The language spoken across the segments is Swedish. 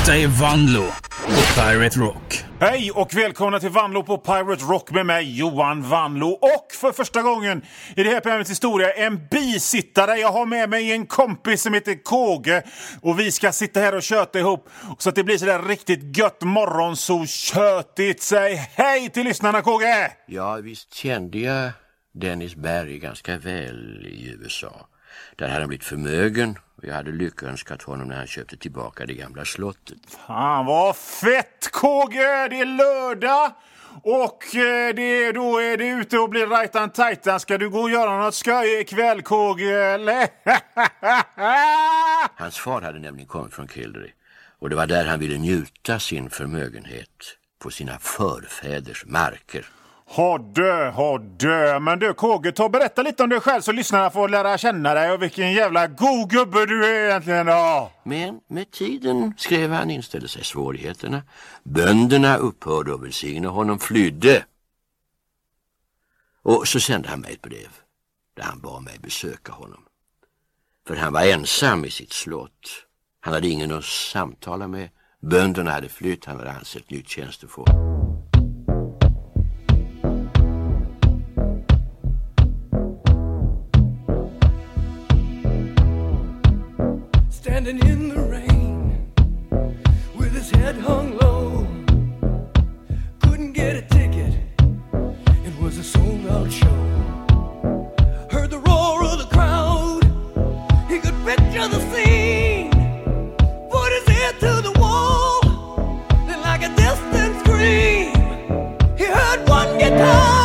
Detta är Vanlo på Pirate Rock. Hej och välkomna till Vanlo på Pirate Rock med mig, Johan Vanlo. Och för första gången i det här programmets historia en bisittare. Jag har med mig en kompis som heter Kåge. Och vi ska sitta här och köta ihop så att det blir sådär riktigt gött morgon så kötigt. Säg hej till lyssnarna, Kåge! Ja, visst kände jag Dennis Berg ganska väl i USA. Där hade han blivit förmögen och jag hade lyckönskat honom när han köpte tillbaka det gamla slottet. Fan vad fett, Kåge! Det är lördag och då är det ute och blir rajtan tajtan. Ska du gå och göra något skoj ikväll, Kåge, eller? Hans far hade nämligen kommit från Kildare och det var där han ville njuta sin förmögenhet på sina förfäders marker. Ha dö. Men du, Kåge, ta och berätta lite om dig själv så lyssnarna får lära känna dig och vilken jävla god gubbe du är egentligen då. Men med tiden, skrev han, inställde sig svårigheterna. Bönderna upphörde att välsigna honom, flydde. Och så sände han mig ett brev där han bad mig besöka honom. För han var ensam i sitt slott. Han hade ingen att samtala med. Bönderna hade flytt, han hade ansett nytt tjänstefolk. Standing in the rain with his head hung low, couldn't get a ticket, it was a sold out show. Heard the roar of the crowd, he could picture the scene, put his ear to the wall, then like a distant scream, he heard one guitar.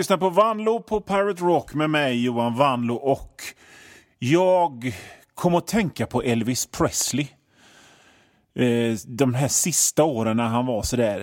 lyssnar på Vanlo på Pirate Rock med mig, Johan Vanlo, och jag kom att tänka på Elvis Presley. De här sista åren när han var så där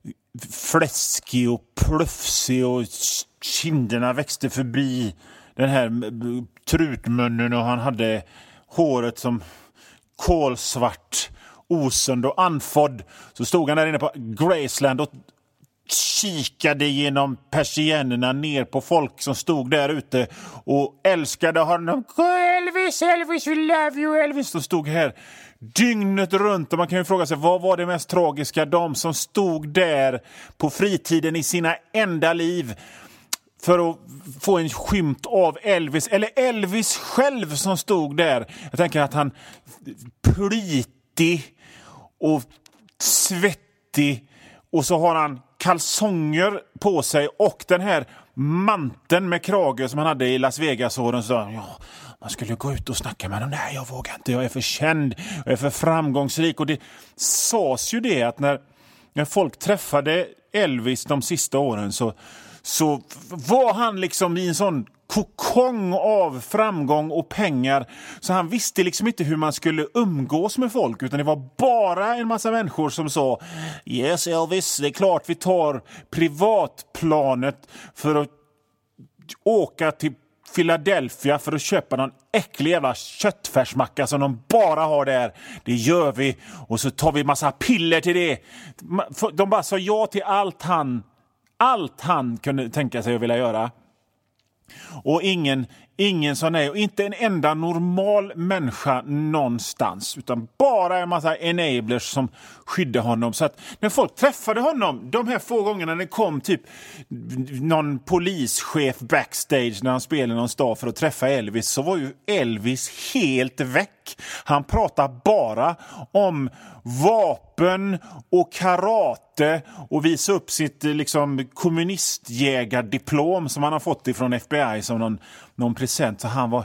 fläskig och plufsig och kinderna växte förbi den här trutmunnen och han hade håret som kolsvart, osund och anfodd. Så stod han där inne på Graceland och kikade genom persiennerna ner på folk som stod där ute och älskade honom. Elvis, Elvis, we love you, Elvis. De stod här dygnet runt och man kan ju fråga sig, vad var det mest tragiska? De som stod där på fritiden i sina enda liv för att få en skymt av Elvis, eller Elvis själv som stod där. Jag tänker att han plitig och svettig, och så har han kalsonger på sig och den här manteln med krage som han hade i Las Vegas-åren. Så man skulle gå ut och snacka med honom. Nej, jag vågar inte. Jag är för känd. Jag är för framgångsrik. Och det sades ju det att när folk träffade Elvis de sista åren så var han liksom i en sån kokong av framgång och pengar, så han visste liksom inte hur man skulle umgås med folk, utan det var bara en massa människor som sa yes Elvis, det är klart vi tar privatplanet för att åka till Philadelphia för att köpa någon äcklig jävla köttfärsmacka som de bara har där. Det gör vi, och så tar vi massa piller till det. De bara sa ja till allt han kunde tänka sig att vilja göra. Och ingen sa nej, och inte en enda normal människa någonstans, utan bara en massa enablers som skydde honom. Så att när folk träffade honom de här få gångerna, när det kom typ någon polischef backstage när han spelade någon stad för att träffa Elvis, så var ju Elvis helt väck. Han pratade bara om vapen och karate och visa upp sitt liksom kommunistjägardiplom som han har fått ifrån FBI som någon present. Så han var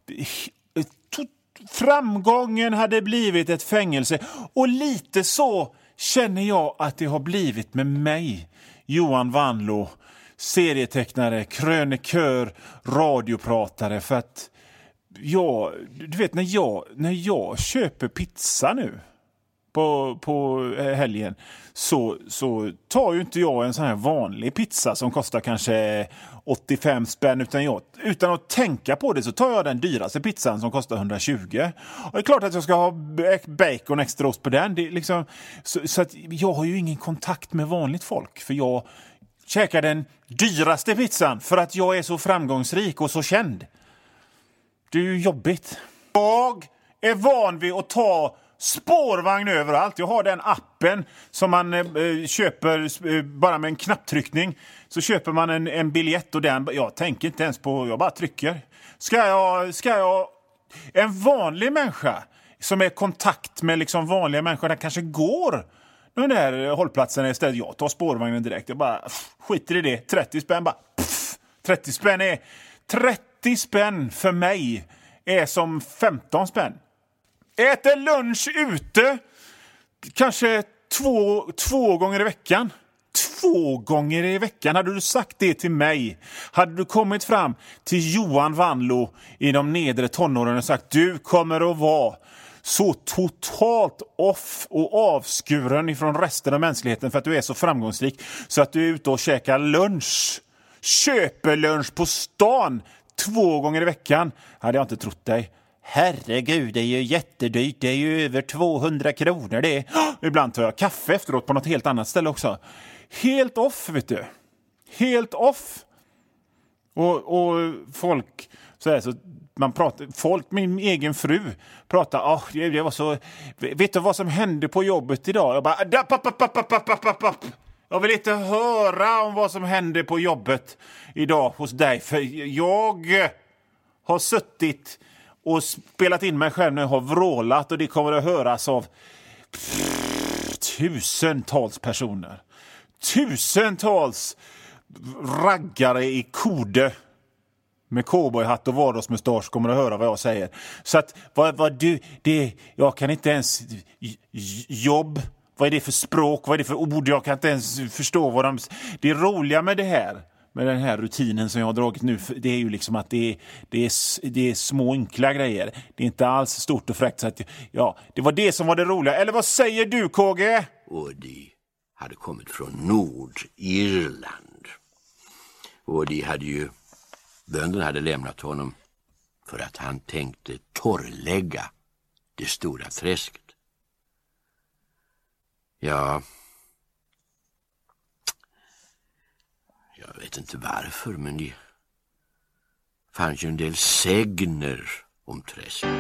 framgången hade blivit ett fängelse, och lite så känner jag att det har blivit med mig, Johan Vanlo, serietecknare, krönikör, radiopratare. För att du vet, när jag köper pizza nu på helgen så tar ju inte jag en sån här vanlig pizza som kostar kanske 85 spänn, utan att tänka på det så tar jag den dyraste pizzan som kostar 120. Och det är klart att jag ska ha bacon extra ost på den. Det är liksom, så att jag har ju ingen kontakt med vanligt folk, för jag käkar den dyraste pizzan för att jag är så framgångsrik och så känd. Det är ju jobbigt. Jag är van vid att ta spårvagn överallt. Jag har den appen som man köper bara med en knapptryckning. Så köper man en biljett och jag tänker inte ens på, jag bara trycker. Ska jag en vanlig människa som är i kontakt med liksom vanliga människor, där kanske går den där hållplatsen istället. Jag tar spårvagnen direkt. Jag bara skiter i det. 30 spänn bara. 30 spänn för mig är som 15 spänn. Äter lunch ute kanske två gånger i veckan. 2 gånger i veckan. Hade du sagt det till mig, hade du kommit fram till Johan Vanlo i de nedre tonåren och sagt du kommer att vara så totalt off och avskuren ifrån resten av mänskligheten för att du är så framgångsrik så att du är ute och käkar lunch, köper lunch på stan 2 gånger i veckan, hade jag inte trott dig. Herregud, det är ju jättedyrt. Det är ju över 200 kronor det. Ibland tar jag kaffe efteråt på något helt annat ställe också. Helt off, vet du. Helt off. Och folk så man pratar, min egen fru pratar, det var så, vet du vad som hände på jobbet idag? Jag bara, jag vill inte höra om vad som hände på jobbet idag hos dig, för jag har suttit och spelat in mig själv när jag har vrålat, och det kommer att höras av tusentals personer. Tusentals raggare i kode med cowboyhatt och vardagsmustasch kommer att höra vad jag säger. Så att jag kan inte ens jobb. Vad är det för språk? Vad är det för ord? Jag kan inte ens förstå vad det roliga med det här. med den här rutinen som jag har dragit nu, det är ju liksom att det är små enkla grejer. Det är inte alls stort och fräckt, så att, ja, det var det som var det roliga. Eller vad säger du, KG? Och de hade kommit från Nordirland. Och bönderna hade lämnat honom för att han tänkte torrlägga det stora träsket. Ja, jag vet inte varför, men det fanns ju en del sägner om träsket.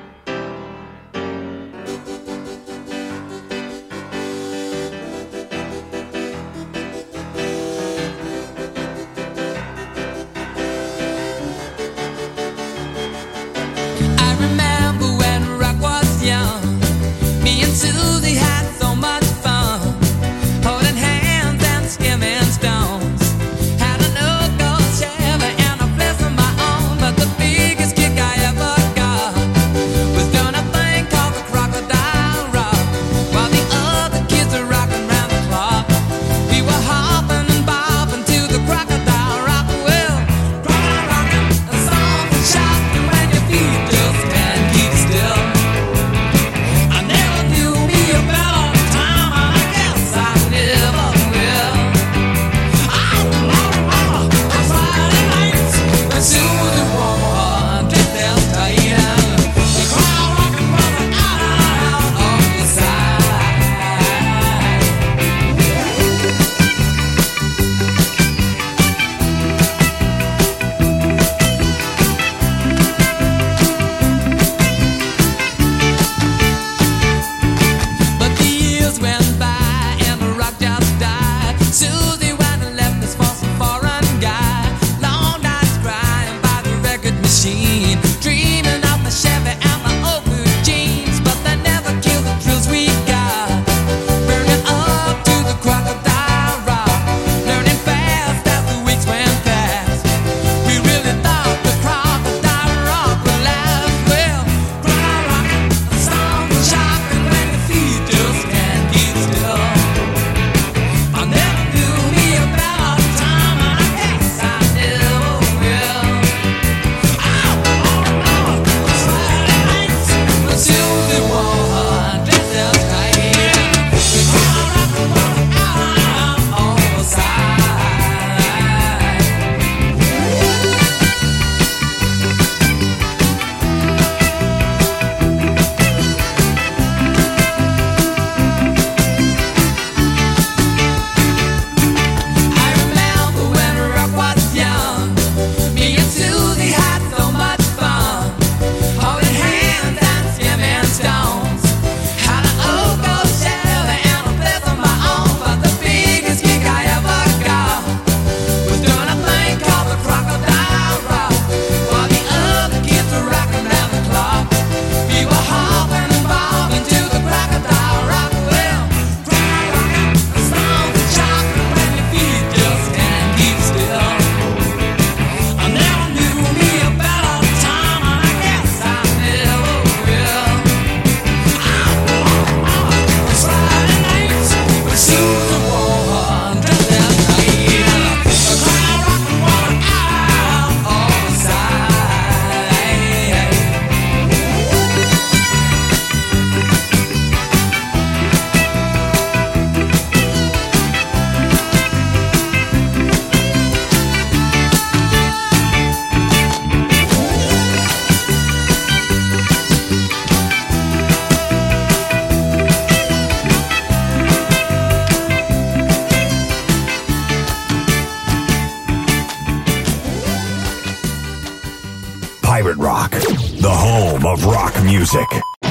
Pirate Rock, the home of rock music.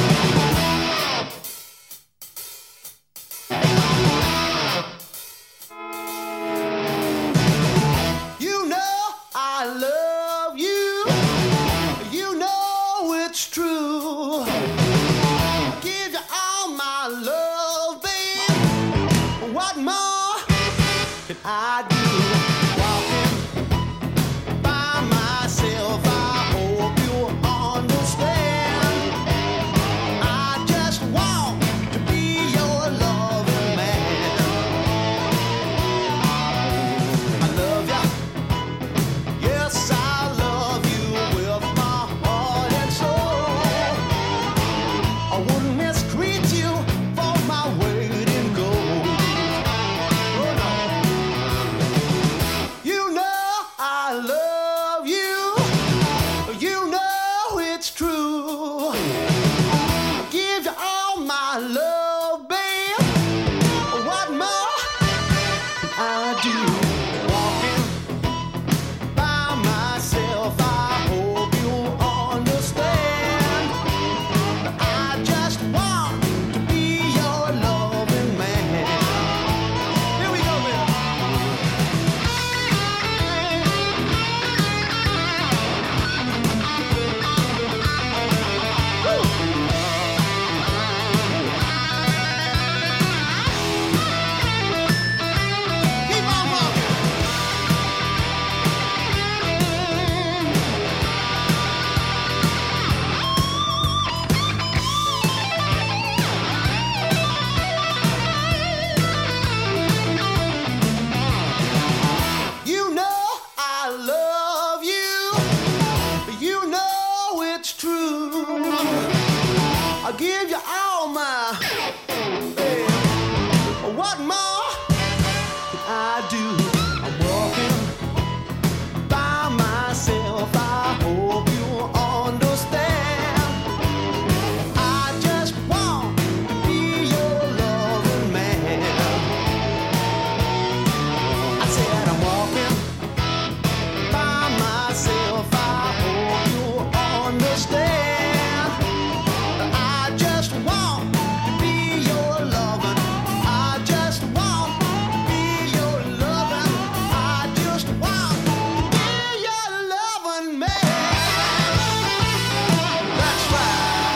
You know I love you. You know it's true. Give you all my love, babe. What more can I do? Walking by myself, I hope you understand. I'll give you all my what more can I do? I'm walking by myself. I hope you understand. I just want to be your loving man. I said I'm walking by myself. I hope you understand. I just want to be your loving. I just want to be your loving. I just want to be your loving man. That's right.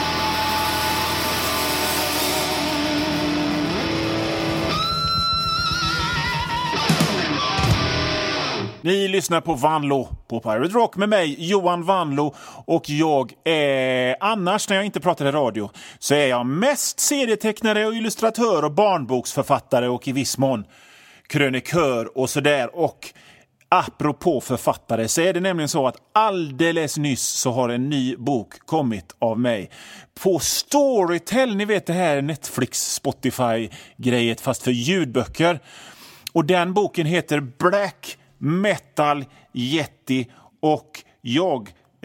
Ni lyssnar på Vanlo på Pirate Rock med mig, Johan Vanlo, och jag är annars, när jag inte pratar i radio, så är jag mest serietecknare och illustratör och barnboksförfattare och i viss mån krönikör och sådär. Och apropå författare så är det nämligen så att alldeles nyss så har en ny bok kommit av mig på Storytel. Ni vet det här Netflix, Spotify-grejet fast för ljudböcker. Och den boken heter Black Metal Yeti och jag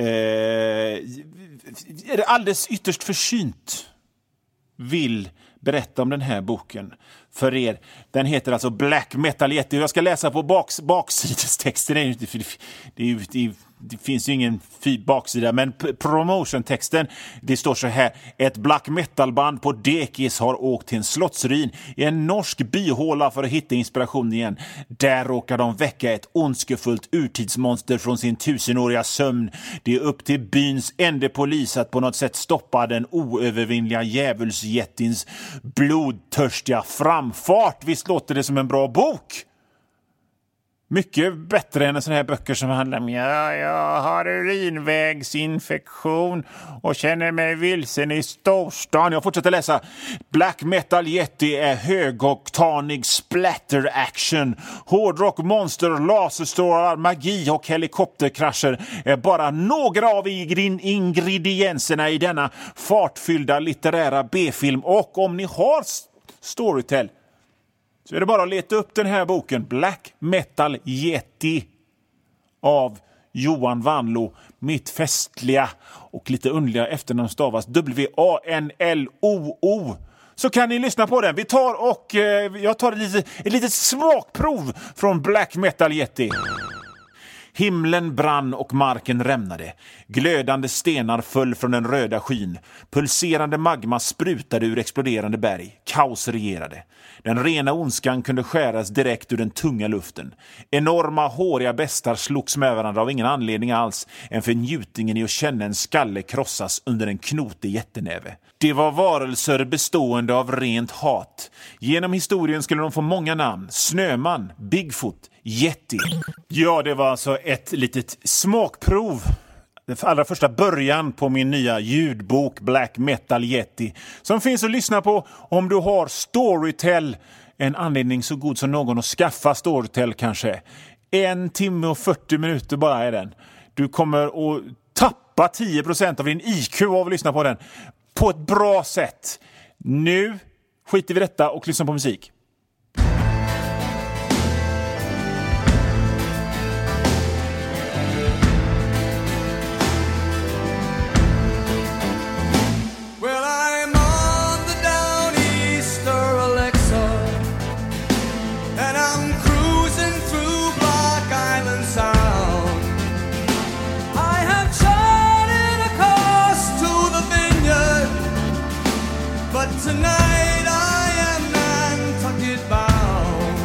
är alldeles ytterst försynt vill berätta om den här boken för er. Den heter alltså Black Metal Yeti. Jag ska läsa på baksidestexten. Det finns ju ingen baksida, men promotion-texten, det står så här: ett black metal-band på dekis har åkt till en slottsruin i en norsk byhåla för att hitta inspiration igen. Där råkar de väcka ett ondskefullt urtidsmonster från sin 1000-åriga sömn. Det är upp till byns enda polis att på något sätt stoppa den oövervinnliga djävulsjättins blodtörstiga framfart. Visst låter det som en bra bok? Mycket bättre än en sån här böcker som handlar om jag har urinvägsinfektion och känner mig vilsen i storstan. Jag fortsätter läsa. Black Metal Yeti är högoktanig splatter action. Hårdrock, monster, laserstrålar, magi och helikopterkrascher är bara några av ingredienserna i denna fartfyllda litterära B-film. Och om ni har Storytel så är det bara att leta upp den här boken Black Metal Yeti av Johan Vanlo. Mitt festliga och lite underliga efternamn stavas W-A-N-L-O-O. Så kan ni lyssna på den. Vi tar och jag tar ett litet smakprov från Black Metal Yeti. Himlen brann och marken rämnade. Glödande stenar föll från den röda skyn. Pulserande magma sprutade ur exploderande berg. Kaos regerade. Den rena ondskan kunde skäras direkt ur den tunga luften. Enorma, håriga bestar slogs med varandra av ingen anledning alls än för njutningen i att känna en skalle krossas under en knotig jättenäve. Det var varelser bestående av rent hat. Genom historien skulle de få många namn. Snöman, Bigfoot, Yeti. Ja, det var alltså ett litet smakprov. Den allra första början på min nya ljudbok Black Metal Yeti. Som finns att lyssna på om du har Storytel. En anledning så god som någon att skaffa Storytel kanske. 1 timme och 40 minuter bara är den. Du kommer att tappa 10% av din IQ av att lyssna på den. På ett bra sätt. Nu skiter vi detta och lyssnar på musik. Tonight I am Nantucket bound.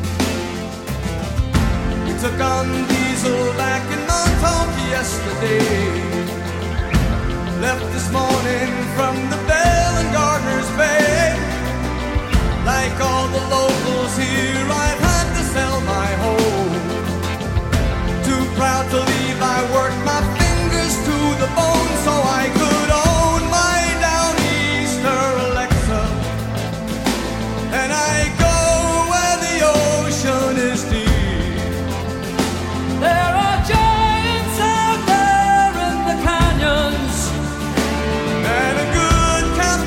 We took on diesel back in Montauk yesterday. Left this morning from the Bell and Gardner's Bay. Like all the locals here, I've had to sell my home. Too proud to leave, I worked my fingers to the bone so I could own my Downeaster Alexa. And I go where the ocean is deep. There are giants out there in the canyons, and a good captain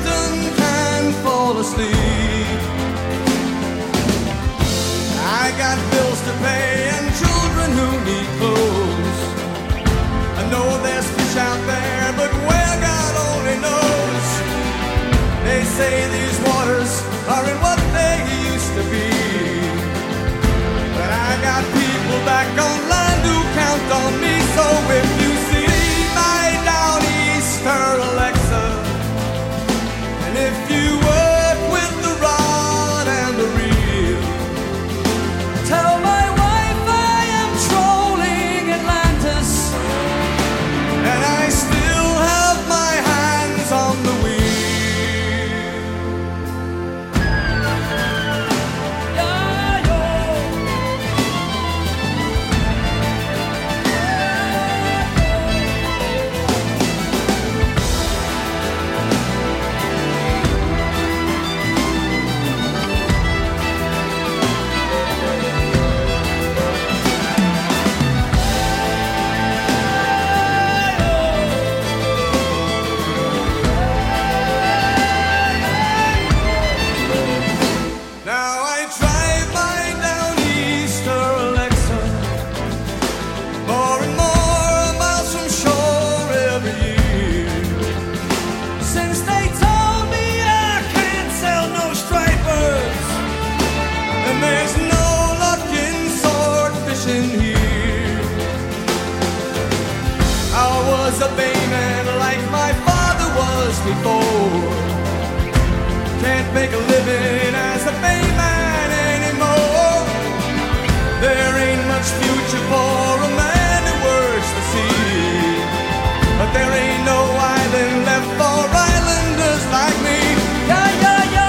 was a bayman like my father was before. Can't make a living as a bayman anymore. There ain't much future for a man who works the sea. But there ain't no island left for islanders like me. Yeah, yeah, yeah.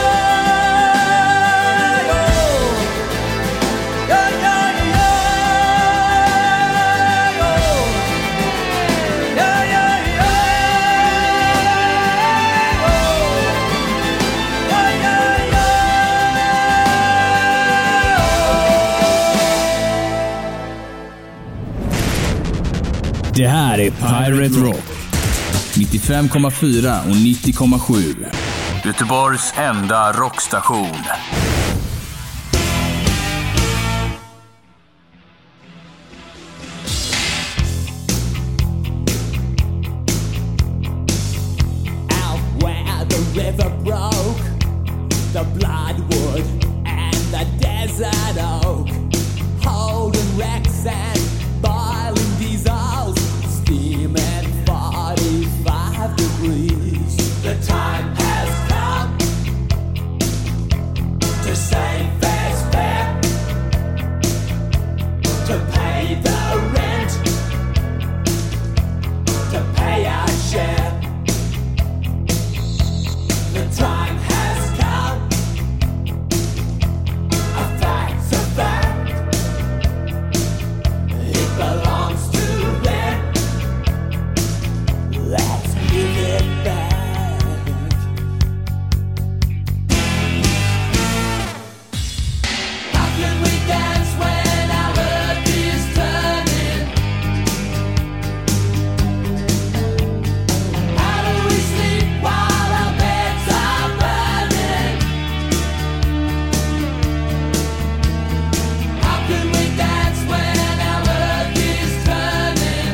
Det här är Pirate Rock. 95,4 och 90,7. Göteborgs enda rockstation. Out where the river broke, the bloodwood and the desert oak, holding wrecks and boiling diesels, steam at 45 degrees. The time has come to save fair's fair, to pay the rent, to pay our share. The time has come, a fact's a fact. It belongs to them. Let's give it back. How can we dance when our earth is turning? How do we sleep while our beds are burning? How can we dance when our earth is turning?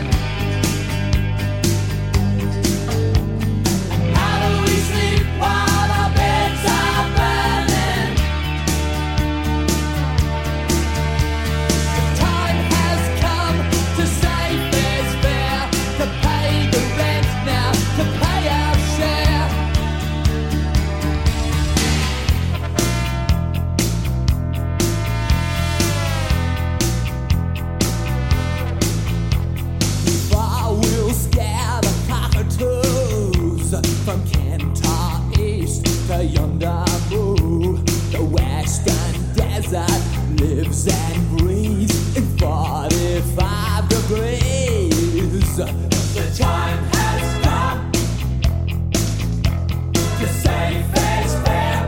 How do we sleep while our beds are burning? The time has come to save fair's fair, to pay the rent now, to pay our share. I will scare the cockatoos from Kentar East to yonder Moo. The western desert lives and breathes in 45 degrees. The time has come to save fair's fair,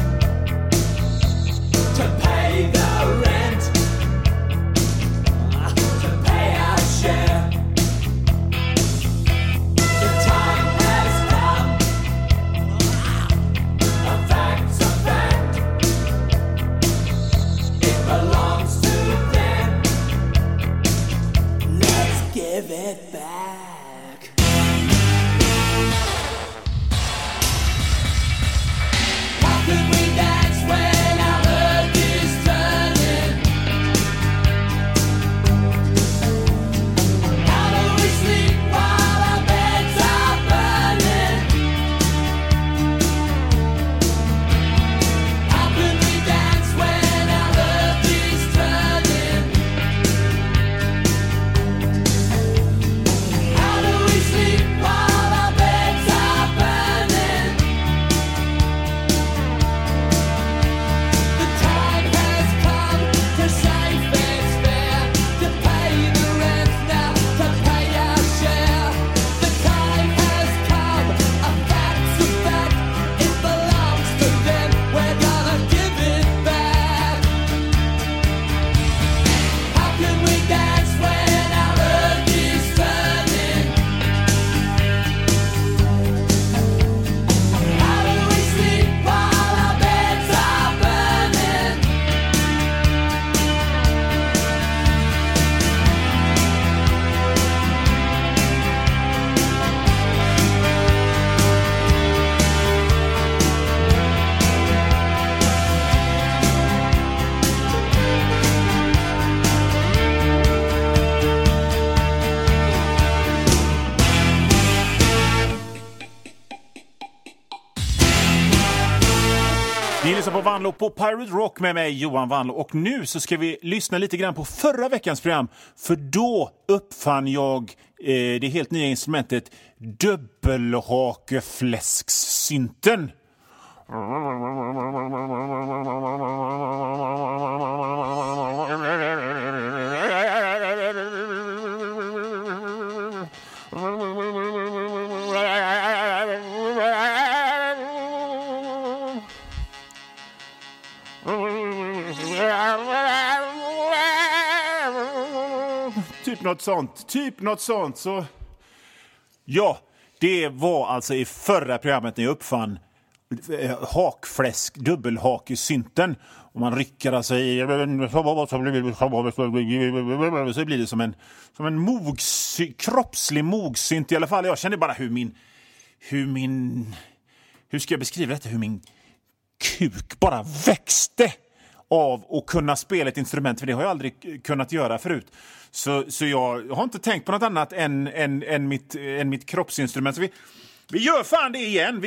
to pay the rent, to pay our share. The time has come, a fact's a fact. It belongs to them. Let's give it back. How can we dance when our earth is turning? How do we sleep while our beds are burning? How can we dance when our earth is turning? How do we sleep while our beds Ni lyssnar på Vanlo på Pirate Rock med mig, Johan Vanlo. Och nu så ska vi lyssna lite grann på förra veckans program. För då uppfann jag det helt nya instrumentet dubbelhakefläsksynten. Typ något sånt. Så ja, det var alltså i förra programmet när jag uppfann hakfläsk, dubbelhakesynten. Och man rycker alltså i så blir det som en kroppslig mogsynt i alla fall. Jag kände bara hur ska jag beskriva detta? Hur min kuk bara växte av att kunna spela ett instrument, för det har jag aldrig kunnat göra förut. Så jag har inte tänkt på något annat än mitt kroppsinstrument. Så vi gör fan det igen.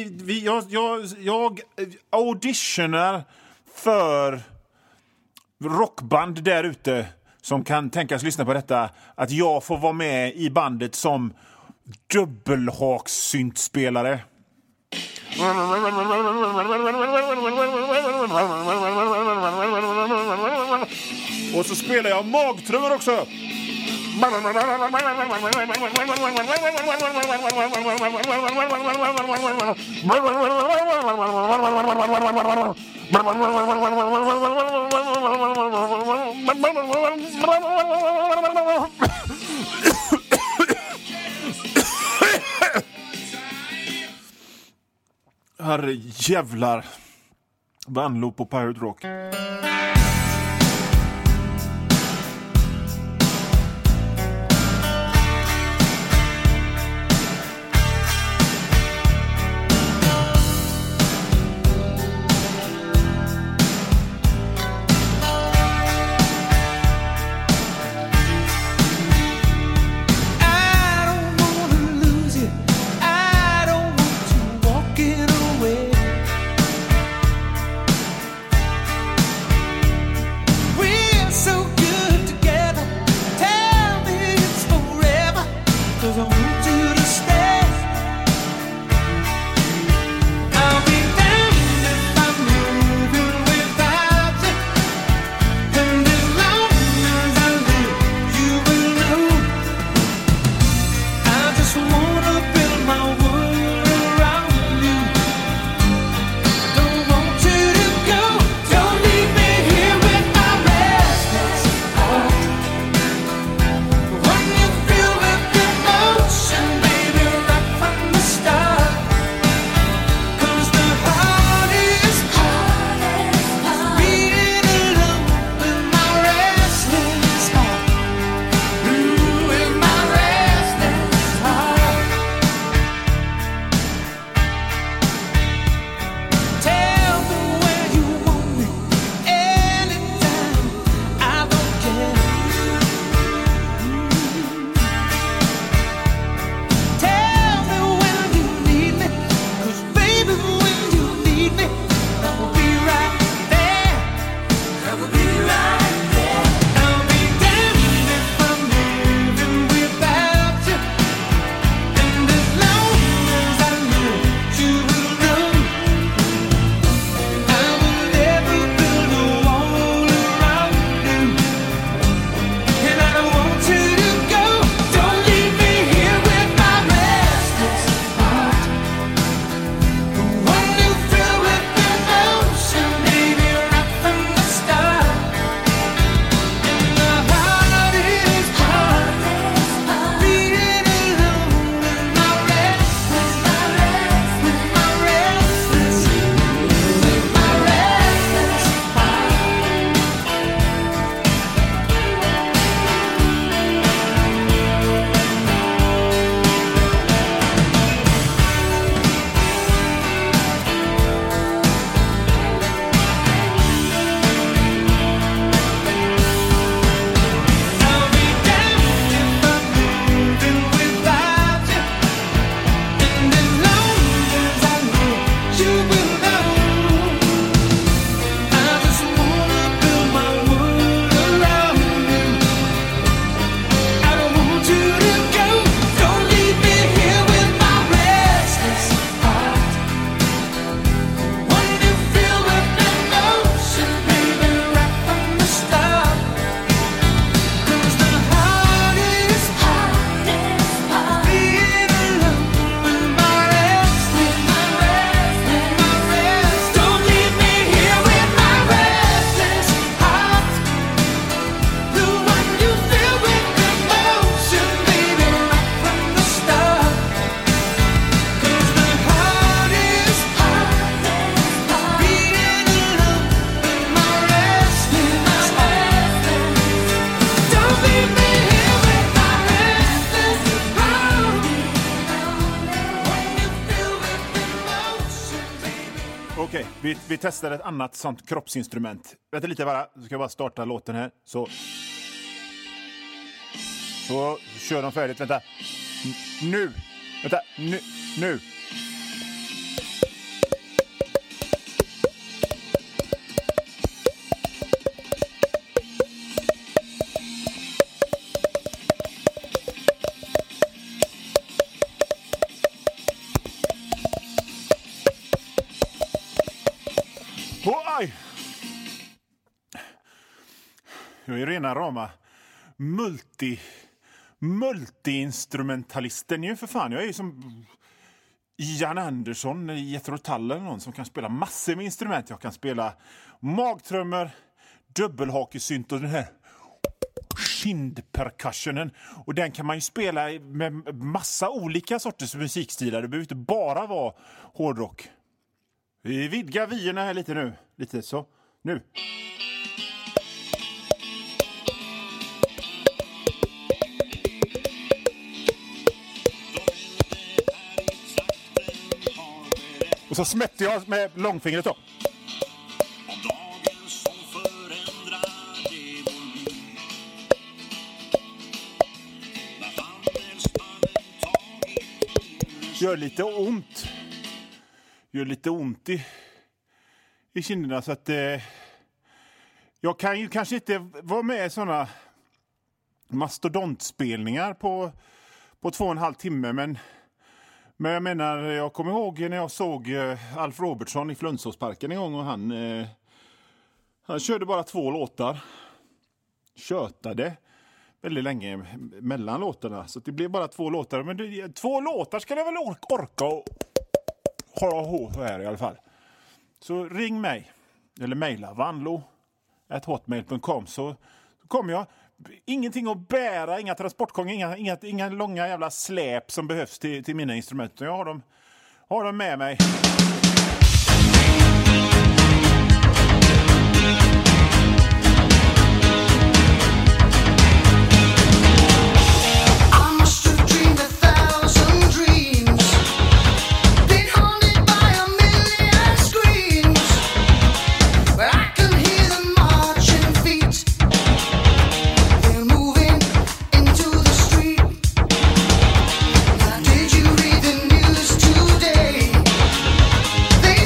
Jag auditionar för rockband där ute som kan tänkas lyssna på detta, att jag får vara med i bandet som dubbelhakssyntspelare. Och så spelar jag magtrummor också. Herre jävlar. Vanlo på Pirate Rock. Okej, vi testar ett annat sånt kroppsinstrument. Vänta lite bara, så ska jag bara starta låten här. Så kör de färdigt, vänta. Nu. Oj! Jag är rena rama multi-instrumentalisten ju för fan. Jag är ju som Jan Andersson i Jethro Tull eller någon som kan spela massor med instrument. Jag kan spela magtrummor, dubbelhakesynt och den här kindpercussionen. Och den kan man ju spela med massa olika sorters musikstilar. Det behöver inte bara vara hårdrock. Vi vidgar vyerna här lite nu. Lite så. Nu. Och så smätter jag med långfingret då. Gör lite ont i kinderna så att jag kan ju kanske inte vara med i såna mastodontspelningar på 2,5 timme men jag menar, jag kommer ihåg när jag såg Alf Robertson i Flundsåsparken en gång och han körde bara 2 låtar. Tjötade väldigt länge mellan låtarna så det blev bara 2 låtar. Men 2 låtar ska jag väl orka och ha här i alla fall. Så ring mig eller mejla vanlo@hotmail.com så kommer jag. Ingenting att bära, inga transportgångar, inga långa jävla släp som behövs till mina instrument. Jag har dem med mig. They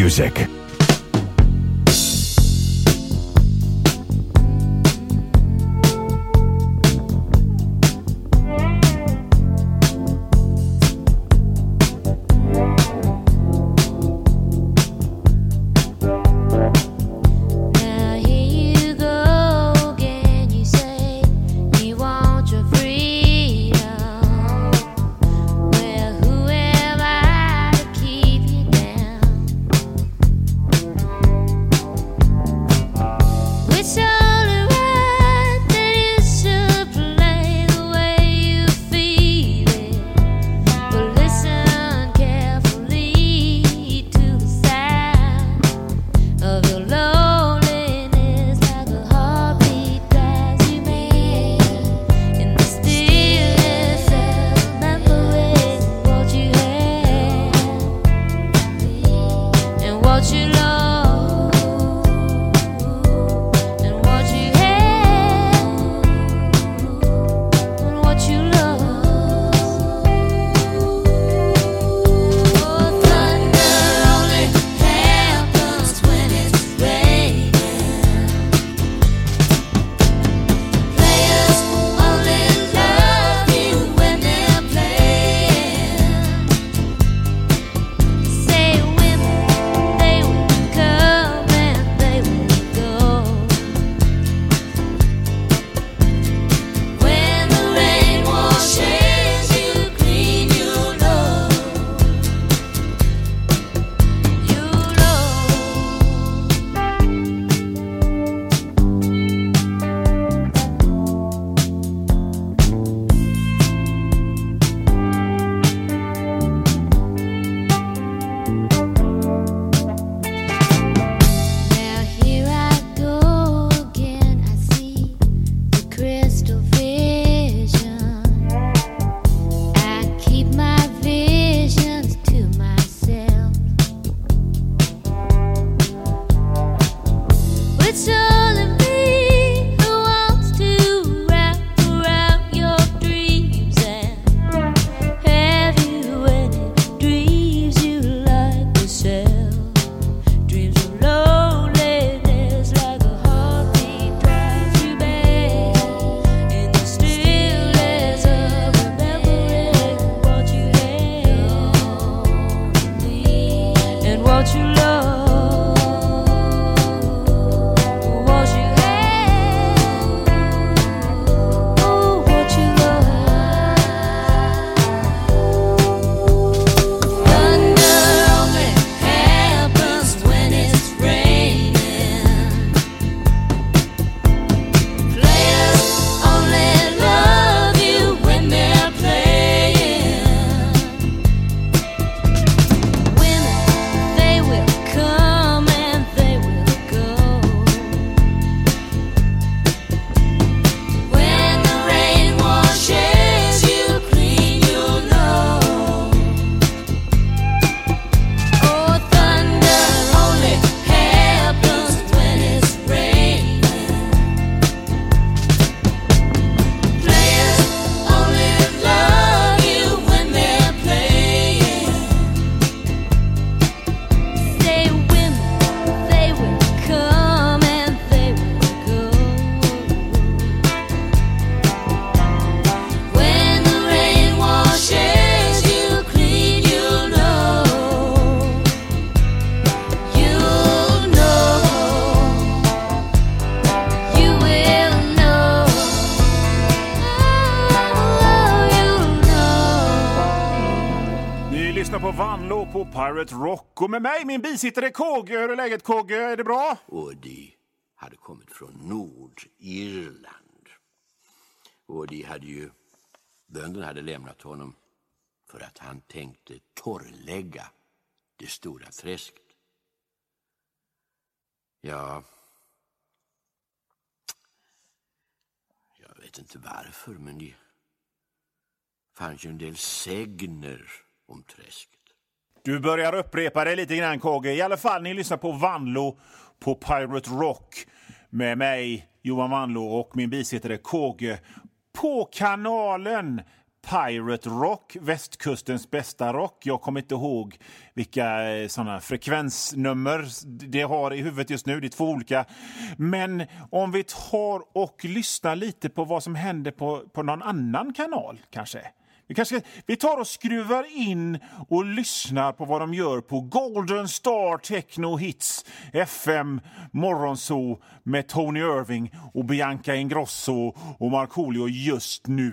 music. På Vanlo på Pirate Rock och med mig min bisittare KG. Hur är läget KG? Är det bra? Och de hade kommit från Nordirland. Och de hade ju, bönderna hade lämnat honom för att han tänkte torrlägga det stora träsket. Ja, jag vet inte varför, men det fanns ju en del sägner om träsket. Du börjar upprepa det lite grann KG. I alla fall, ni lyssnar på Vanlo på Pirate Rock med mig, Johan Vanlo, och min bisittare KG på kanalen Pirate Rock, västkustens bästa rock. Jag kommer inte ihåg vilka sådana frekvensnummer det har i huvudet just nu. Det är 2 olika. Men om vi tar och lyssnar lite på vad som händer på någon annan kanal kanske. Vi tar och skruvar in och lyssnar på vad de gör på Golden Star Techno Hits FM Morgonzoo med Tony Irving och Bianca Ingrosso och Markoolio just nu.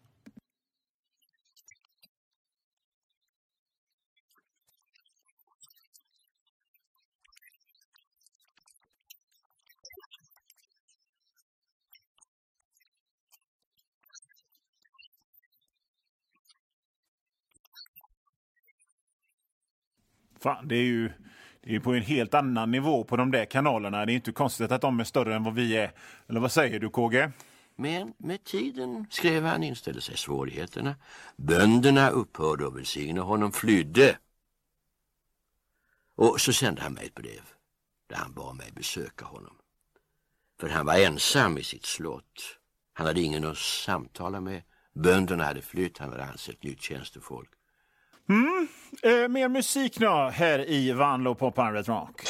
Fan, det är på en helt annan nivå på de där kanalerna. Det är inte konstigt att de är större än vad vi är. Eller vad säger du, KG? Men med tiden, skrev han, inställde sig svårigheterna. Bönderna upphörde och välsigna honom, flydde. Och så sände han mig ett brev där han bad mig besöka honom. För han var ensam i sitt slott. Han hade ingen att samtala med. Bönderna hade flytt, han hade ansett nytt tjänstefolk. Mer musik nu här i Vanlo på Pirate Rock.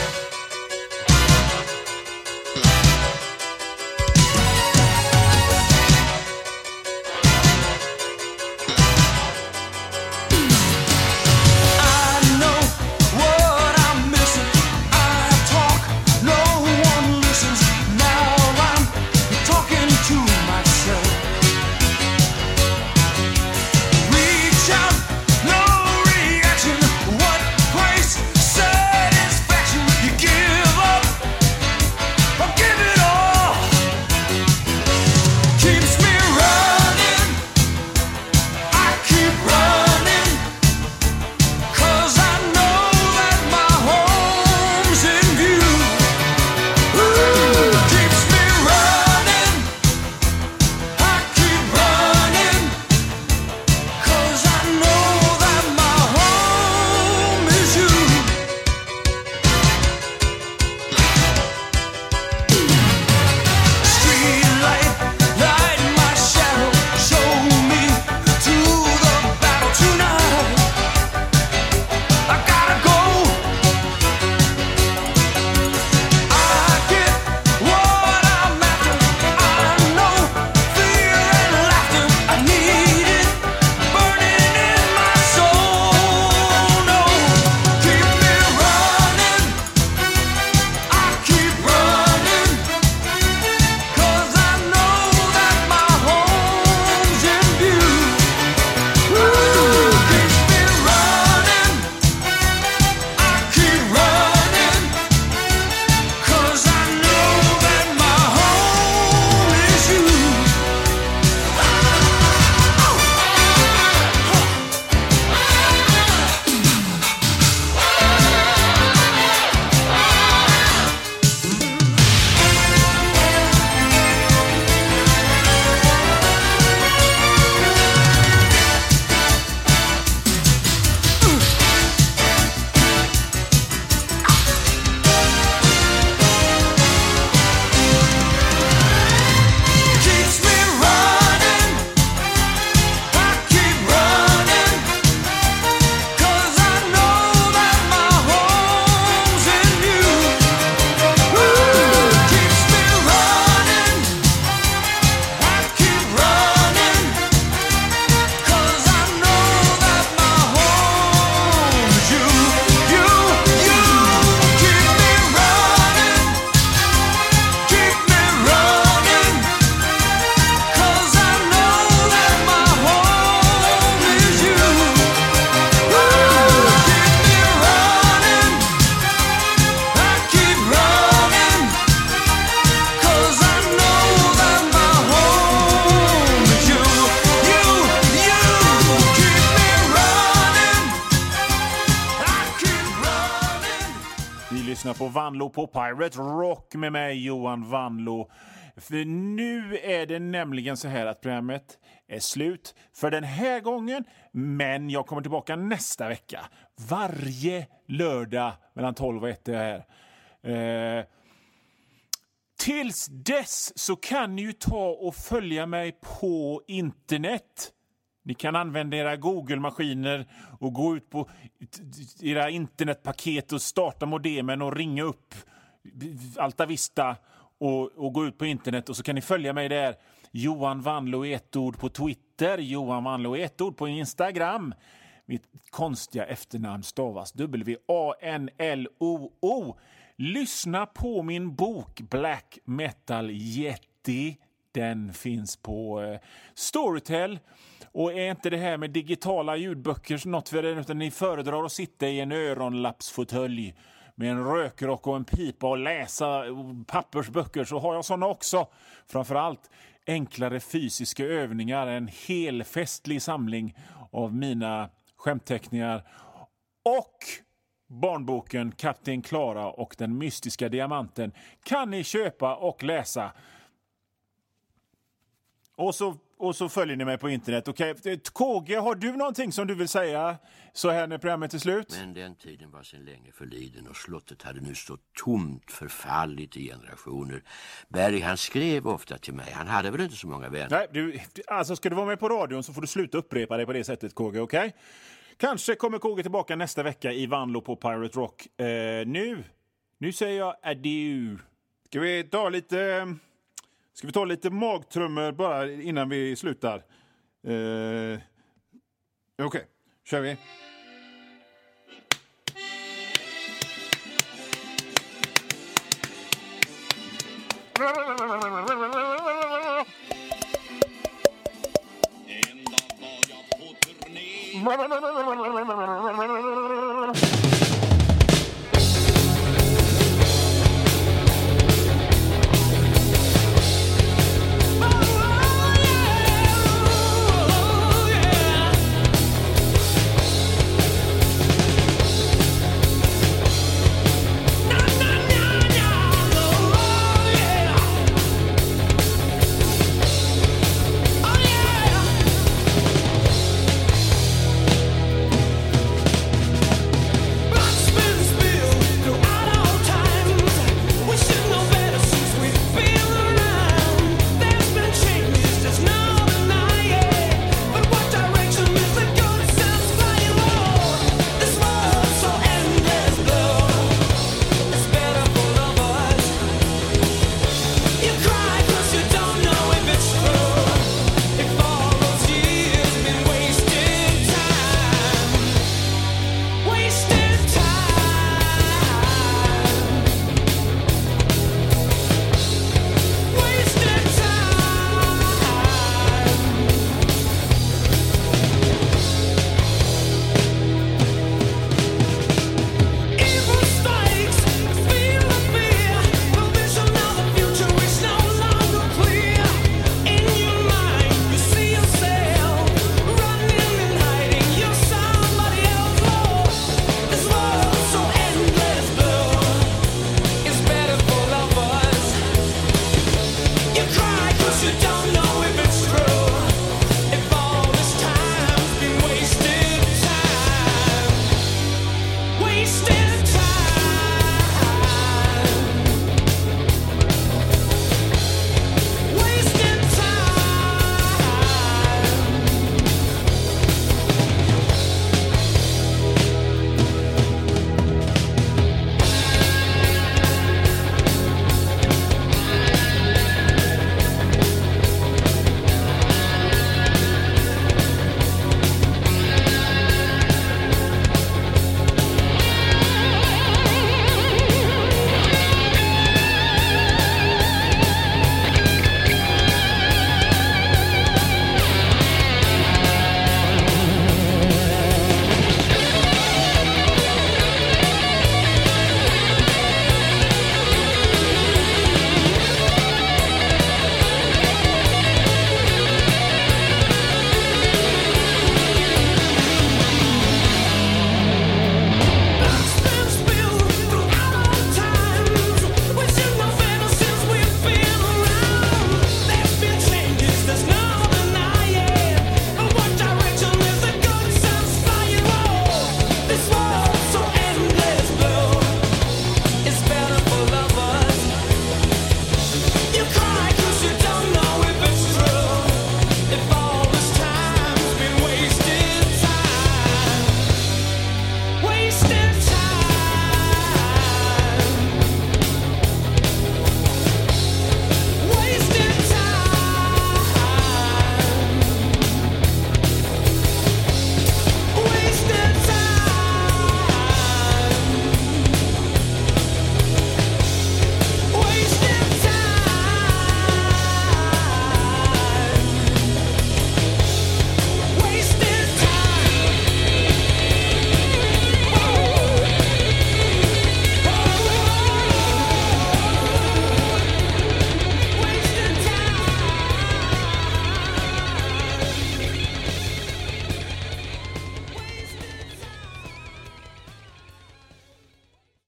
lyssnar på Vanlo på Pirate Rock med mig, Johan Vanlo. För nu är det nämligen så här att programmet är slut för den här gången. Men jag kommer tillbaka nästa vecka. Varje lördag mellan 12 och 1 är här. Tills dess så kan ni ju ta och följa mig på internet. Ni kan använda era Google-maskiner och gå ut på era internetpaket och starta modemen och ringa upp Alta Vista och gå ut på internet och så kan ni följa mig där. Johan Vanlo i ett ord på Twitter, Johan Vanlo i ett ord på Instagram. Mitt konstiga efternamn stavas W-A-N-L-O-O. Lyssna på min bok Black Metal Yeti. Den finns på Storytel. Och är inte det här med digitala ljudböcker något för er, utan ni föredrar att sitta i en öronlappsfåtölj med en rökrock och en pipa och läsa pappersböcker, så har jag såna också. Framförallt enklare fysiska övningar, en hel festlig samling av mina skämtteckningar och barnboken Kapten Klara och den mystiska diamanten kan ni köpa och läsa. Och så följer ni mig på internet. Okej, KG, har du någonting som du vill säga så här när programmet är slut? Men den tiden var sedan länge förliden och slottet hade nu stått tomt, förfallit i generationer. Berg, han skrev ofta till mig. Han hade väl inte så många vänner. Nej, alltså ska du vara med på radion så får du sluta upprepa dig på det sättet, KG, okej? Kanske kommer KG tillbaka nästa vecka i Vanlo på Pirate Rock. Nu säger jag adjö. Ska vi ta lite magtrummor bara innan vi slutar? Okej, kör vi. En dag var jag på turné.